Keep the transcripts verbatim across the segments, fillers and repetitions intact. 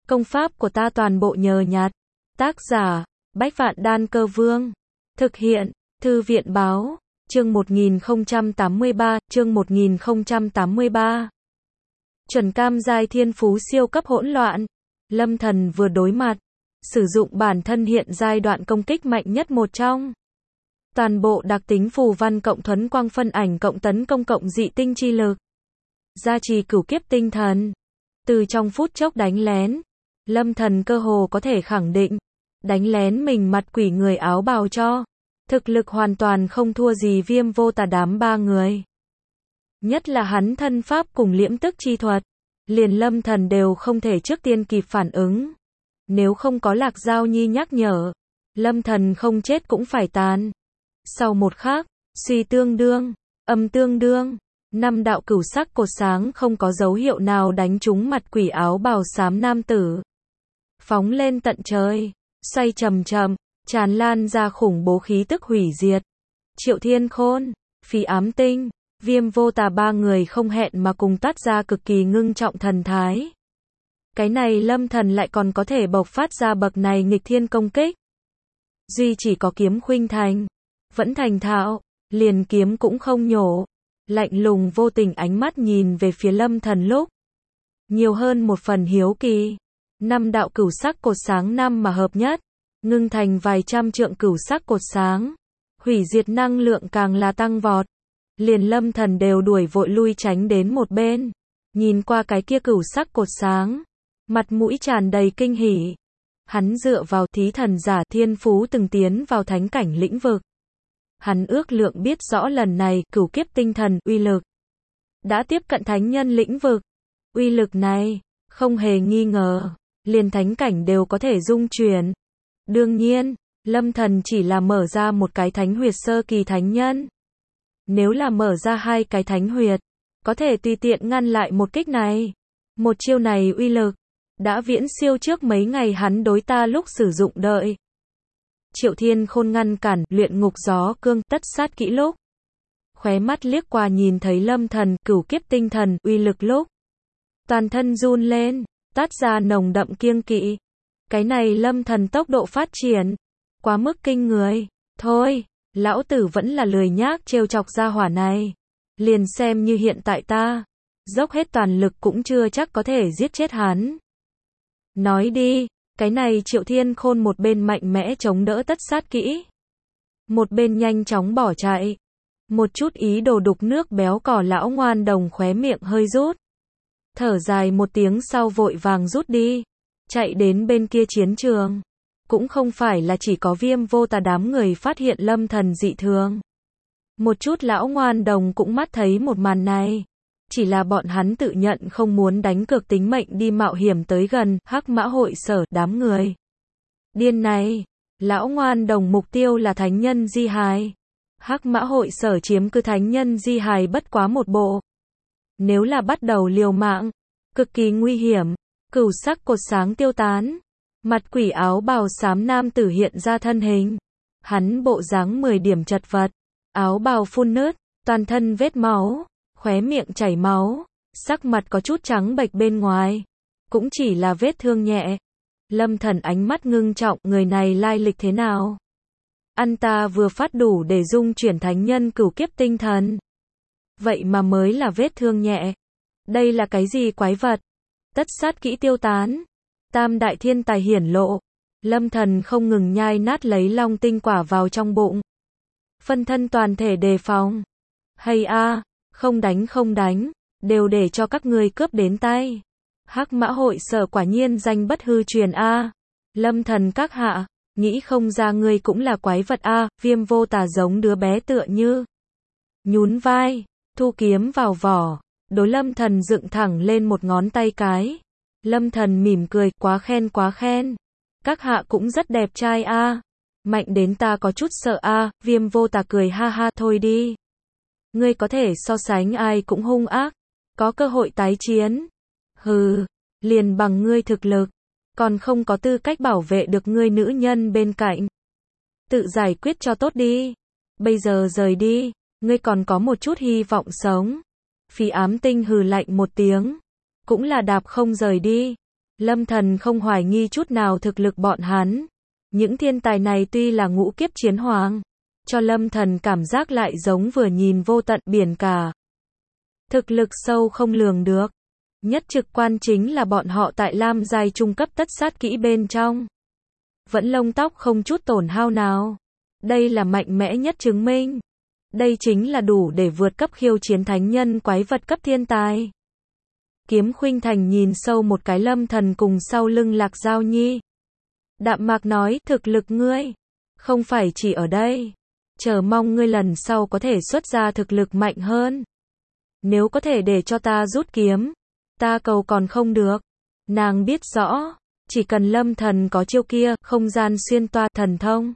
Công pháp của ta toàn bộ nhờ nhặt. Tác giả, Bách Vạn Đan Cơ Vương. Thực hiện, Thư viện Báo. Chương một nghìn không trăm tám mươi ba, chương một nghìn không trăm tám mươi ba. Chuẩn cam giai thiên phú siêu cấp hỗn loạn. Lâm Thần vừa đối mặt, sử dụng bản thân hiện giai đoạn công kích mạnh nhất một trong. Toàn bộ đặc tính phù văn cộng thuấn quang phân ảnh cộng tấn công cộng dị tinh chi lực. Gia trì cửu kiếp tinh thần. Từ trong phút chốc đánh lén, Lâm Thần cơ hồ có thể khẳng định, đánh lén mình mặt quỷ người áo bào cho. Thực lực hoàn toàn không thua gì Viêm Vô Tà đám ba người. Nhất là hắn thân pháp cùng liễm tức chi thuật, liền Lâm Thần đều không thể trước tiên kịp phản ứng. Nếu không có Lạc Giao Nhi nhắc nhở, Lâm Thần không chết cũng phải tàn. Sau một khắc, suy tương đương, âm tương đương, năm đạo cửu sắc cột sáng không có dấu hiệu nào đánh trúng mặt quỷ áo bào xám nam tử. Phóng lên tận trời, xoay chậm chậm, tràn lan ra khủng bố khí tức hủy diệt. Triệu Thiên Khôn, Phí Ám Tinh, Viêm Vô Tà ba người không hẹn mà cùng toát ra cực kỳ ngưng trọng thần thái. Cái này Lâm Thần lại còn có thể bộc phát ra bậc này nghịch thiên công kích. Duy chỉ có kiếm khuynh thành, vẫn thành thạo, liền kiếm cũng không nhổ. Lạnh lùng vô tình ánh mắt nhìn về phía Lâm Thần lúc. Nhiều hơn một phần hiếu kỳ. Năm đạo cửu sắc cột sáng năm mà hợp nhất, ngưng thành vài trăm trượng cửu sắc cột sáng. Hủy diệt năng lượng càng là tăng vọt. Liền Lâm Thần đều đuổi vội lui tránh đến một bên. Nhìn qua cái kia cửu sắc cột sáng, mặt mũi tràn đầy kinh hỉ. Hắn dựa vào thí thần giả thiên phú từng tiến vào thánh cảnh lĩnh vực. Hắn ước lượng biết rõ lần này cửu kiếp tinh thần uy lực đã tiếp cận thánh nhân lĩnh vực. Uy lực này, không hề nghi ngờ, liền thánh cảnh đều có thể dung chuyển. Đương nhiên, Lâm Thần chỉ là mở ra một cái thánh huyệt sơ kỳ thánh nhân. Nếu là mở ra hai cái thánh huyệt, có thể tùy tiện ngăn lại một kích này. Một chiêu này uy lực đã viễn siêu trước mấy ngày hắn đối ta lúc sử dụng đợi. Triệu Thiên Khôn ngăn cản luyện ngục gió cương tất sát kỹ lúc. Khóe mắt liếc qua nhìn thấy Lâm Thần cửu kiếp tinh thần uy lực lúc. Toàn thân run lên, toát ra nồng đậm kiêng kỵ. Cái này Lâm Thần tốc độ phát triển, quá mức kinh người. Thôi, lão tử vẫn là lười nhác trêu chọc gia hỏa này. Liền xem như hiện tại ta, dốc hết toàn lực cũng chưa chắc có thể giết chết hắn. Nói đi. Cái này Triệu Thiên Khôn một bên mạnh mẽ chống đỡ tất sát kỹ, một bên nhanh chóng bỏ chạy. Một chút ý đồ đục nước béo cò lão ngoan đồng khóe miệng hơi rút. Thở dài một tiếng sau vội vàng rút đi. Chạy đến bên kia chiến trường. Cũng không phải là chỉ có Viêm Vô Tà đám người phát hiện Lâm Thần dị thường. Một chút lão ngoan đồng cũng mắt thấy một màn này. Chỉ là bọn hắn tự nhận không muốn đánh cược tính mệnh đi mạo hiểm tới gần Hắc Mã hội sở đám người. Điên này, lão ngoan đồng mục tiêu là thánh nhân di hài. Hắc Mã hội sở chiếm cứ thánh nhân di hài bất quá một bộ. Nếu là bắt đầu liều mạng, cực kỳ nguy hiểm. Cửu sắc cột sáng tiêu tán. Mặt quỷ áo bào xám nam tử hiện ra thân hình. Hắn bộ dáng mười điểm chật vật. Áo bào phun nứt, toàn thân vết máu. Khóe miệng chảy máu, sắc mặt có chút trắng bệch bên ngoài, cũng chỉ là vết thương nhẹ. Lâm Thần ánh mắt ngưng trọng, người này lai lịch thế nào? Ăn ta vừa phát đủ để dung chuyển thánh nhân cửu kiếp tinh thần. Vậy mà mới là vết thương nhẹ. Đây là cái gì quái vật? Tất sát kỹ tiêu tán. Tam đại thiên tài hiển lộ. Lâm Thần không ngừng nhai nát lấy long tinh quả vào trong bụng. Phân thân toàn thể đề phòng. Hay a, không đánh không đánh, đều để cho các ngươi cướp đến tay. Hắc Mã hội sở quả nhiên danh bất hư truyền a. Lâm Thần các hạ, nghĩ không ra ngươi cũng là quái vật a. Viêm Vô Tà giống đứa bé tựa như nhún vai, thu kiếm vào vỏ, đối Lâm Thần dựng thẳng lên một ngón tay cái. Lâm Thần mỉm cười, quá khen quá khen. Các hạ cũng rất đẹp trai a. Mạnh đến ta có chút sợ a. Viêm Vô Tà cười ha ha, thôi đi. Ngươi có thể so sánh ai cũng hung ác, có cơ hội tái chiến. Hừ, liền bằng ngươi thực lực, còn không có tư cách bảo vệ được ngươi nữ nhân bên cạnh. Tự giải quyết cho tốt đi. Bây giờ rời đi, ngươi còn có một chút hy vọng sống. Phí Ám Tinh hừ lạnh một tiếng, cũng là đạp không rời đi. Lâm Thần không hoài nghi chút nào thực lực bọn hắn. Những thiên tài này tuy là ngũ kiếp chiến hoàng, cho Lâm Thần cảm giác lại giống vừa nhìn vô tận biển cả. Thực lực sâu không lường được. Nhất trực quan chính là bọn họ tại lam giai trung cấp tất sát kỹ bên trong. Vẫn lông tóc không chút tổn hao nào. Đây là mạnh mẽ nhất chứng minh. Đây chính là đủ để vượt cấp khiêu chiến thánh nhân quái vật cấp thiên tài. Kiếm Khuynh Thành nhìn sâu một cái Lâm Thần cùng sau lưng Lạc Giao Nhi. Đạm mạc nói, thực lực ngươi không phải chỉ ở đây. Chờ mong ngươi lần sau có thể xuất ra thực lực mạnh hơn. Nếu có thể để cho ta rút kiếm, ta cầu còn không được. Nàng biết rõ, chỉ cần Lâm Thần có chiêu kia, không gian xuyên toa thần thông,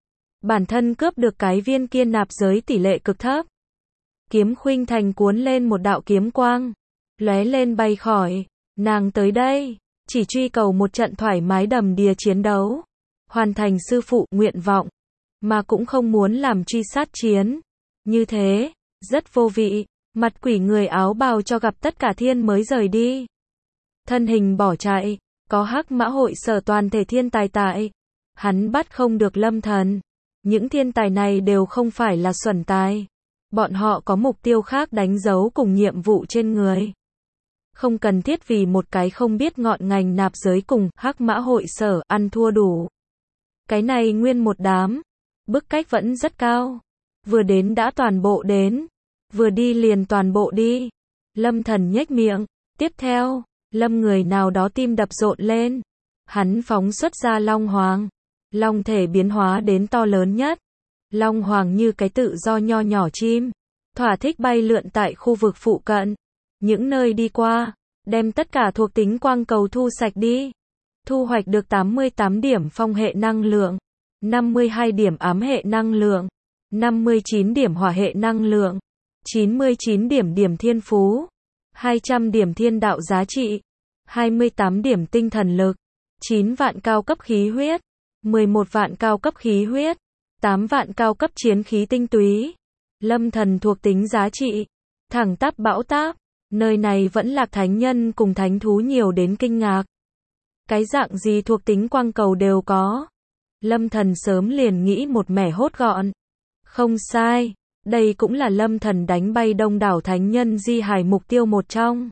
bản thân cướp được cái viên kia nạp giới tỷ lệ cực thấp. Kiếm Khuynh Thành cuốn lên một đạo kiếm quang, lóe lên bay khỏi. Nàng tới đây, chỉ truy cầu một trận thoải mái đầm đìa chiến đấu, hoàn thành sư phụ nguyện vọng, mà cũng không muốn làm truy sát chiến. Như thế, rất vô vị. Mặt quỷ người áo bào cho gặp tất cả thiên mới rời đi. Thân hình bỏ chạy, có Hắc Mã hội sở toàn thể thiên tài tại. Hắn bắt không được Lâm Thần. Những thiên tài này đều không phải là xuẩn tài. Bọn họ có mục tiêu khác đánh dấu cùng nhiệm vụ trên người. Không cần thiết vì một cái không biết ngọn ngành nạp giới cùng Hắc Mã hội sở ăn thua đủ. Cái này nguyên một đám. Bức cách vẫn rất cao. Vừa đến đã toàn bộ đến. Vừa đi liền toàn bộ đi. Lâm Thần nhếch miệng. Tiếp theo, Lâm người nào đó tim đập rộn lên. Hắn phóng xuất ra Long Hoàng. Long thể biến hóa đến to lớn nhất. Long Hoàng như cái tự do nho nhỏ chim. Thỏa thích bay lượn tại khu vực phụ cận. Những nơi đi qua, đem tất cả thuộc tính quang cầu thu sạch đi. Thu hoạch được tám mươi tám điểm phong hệ năng lượng. năm mươi hai điểm ám hệ năng lượng. năm mươi chín điểm hỏa hệ năng lượng. chín mươi chín điểm điểm thiên phú, hai trăm điểm thiên đạo giá trị, hai mươi tám điểm tinh thần lực, chín vạn cao cấp khí huyết, mười một vạn cao cấp khí huyết, tám vạn cao cấp chiến khí tinh túy. Lâm Thần thuộc tính giá trị, thẳng tắp bão táp, nơi này vẫn lạc thánh nhân cùng thánh thú nhiều đến kinh ngạc. Cái dạng gì thuộc tính quang cầu đều có. Lâm Thần sớm liền nghĩ một mẻ hốt gọn. Không sai. Đây cũng là Lâm Thần đánh bay đông đảo thánh nhân di hài mục tiêu một trong.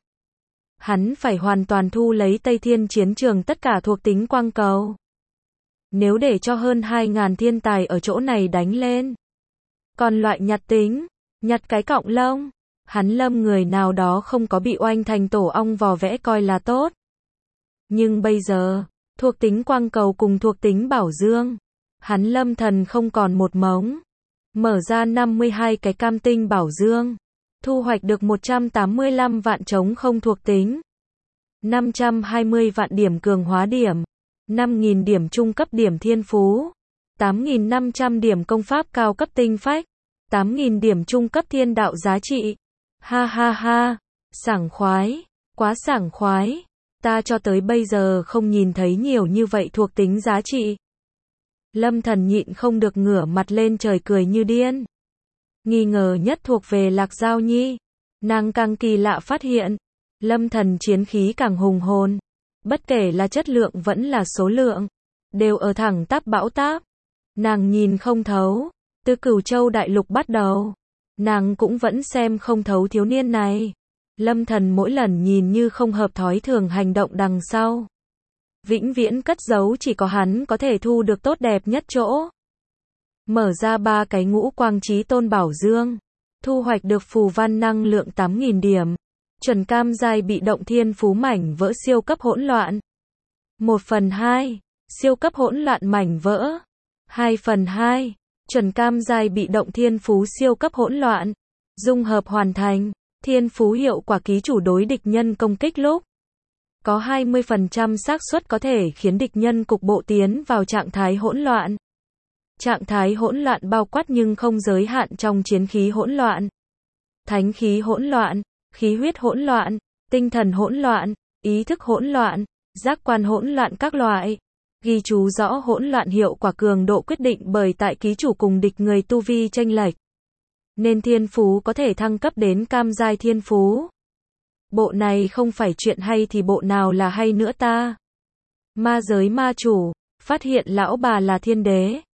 Hắn phải hoàn toàn thu lấy Tây Thiên chiến trường tất cả thuộc tính quang cầu. Nếu để cho hơn hai ngàn thiên tài ở chỗ này đánh lên. Còn loại nhặt tính, nhặt cái cọng lông, hắn Lâm người nào đó không có bị oanh thành tổ ong vò vẽ coi là tốt. Nhưng bây giờ, thuộc tính quang cầu cùng thuộc tính bảo dương, hắn Lâm Thần không còn một mống. Mở ra năm mươi hai cái cam tinh bảo dương. Thu hoạch được một trăm tám mươi lăm vạn trống không thuộc tính. năm trăm hai mươi vạn điểm cường hóa điểm. năm nghìn điểm trung cấp điểm thiên phú. tám nghìn năm trăm điểm công pháp cao cấp tinh phách. tám nghìn điểm trung cấp thiên đạo giá trị. Ha ha ha. Sảng khoái. Quá sảng khoái. Ta cho tới bây giờ không nhìn thấy nhiều như vậy thuộc tính giá trị. Lâm Thần nhịn không được ngửa mặt lên trời cười như điên. Nghi ngờ nhất thuộc về Lạc Giao Nhi. Nàng càng kỳ lạ phát hiện. Lâm Thần chiến khí càng hùng hồn. Bất kể là chất lượng vẫn là số lượng. Đều ở thẳng tắp bão táp. Nàng nhìn không thấu. Từ Cửu Châu đại lục bắt đầu. Nàng cũng vẫn xem không thấu thiếu niên này. Lâm Thần mỗi lần nhìn như không hợp thói thường hành động đằng sau. Vĩnh viễn cất giấu chỉ có hắn có thể thu được tốt đẹp nhất chỗ. Mở ra ba cái ngũ quang chí tôn bảo dương. Thu hoạch được phù văn năng lượng tám nghìn điểm. Chuẩn cam giai bị động thiên phú mảnh vỡ siêu cấp hỗn loạn. một phần hai. Siêu cấp hỗn loạn mảnh vỡ. hai phần hai. Chuẩn cam giai bị động thiên phú siêu cấp hỗn loạn. Dung hợp hoàn thành. Thiên phú hiệu quả ký chủ đối địch nhân công kích lúc. Có hai mươi phần trăm xác suất có thể khiến địch nhân cục bộ tiến vào trạng thái hỗn loạn. Trạng thái hỗn loạn bao quát nhưng không giới hạn trong chiến khí hỗn loạn, thánh khí hỗn loạn, khí huyết hỗn loạn, tinh thần hỗn loạn, ý thức hỗn loạn, giác quan hỗn loạn các loại. Ghi chú rõ hỗn loạn hiệu quả cường độ quyết định bởi tại ký chủ cùng địch người tu vi chênh lệch. Nên thiên phú có thể thăng cấp đến cam giai thiên phú. Bộ này không phải chuyện hay thì bộ nào là hay nữa ta. Ma giới ma chủ, phát hiện lão bà là thiên đế.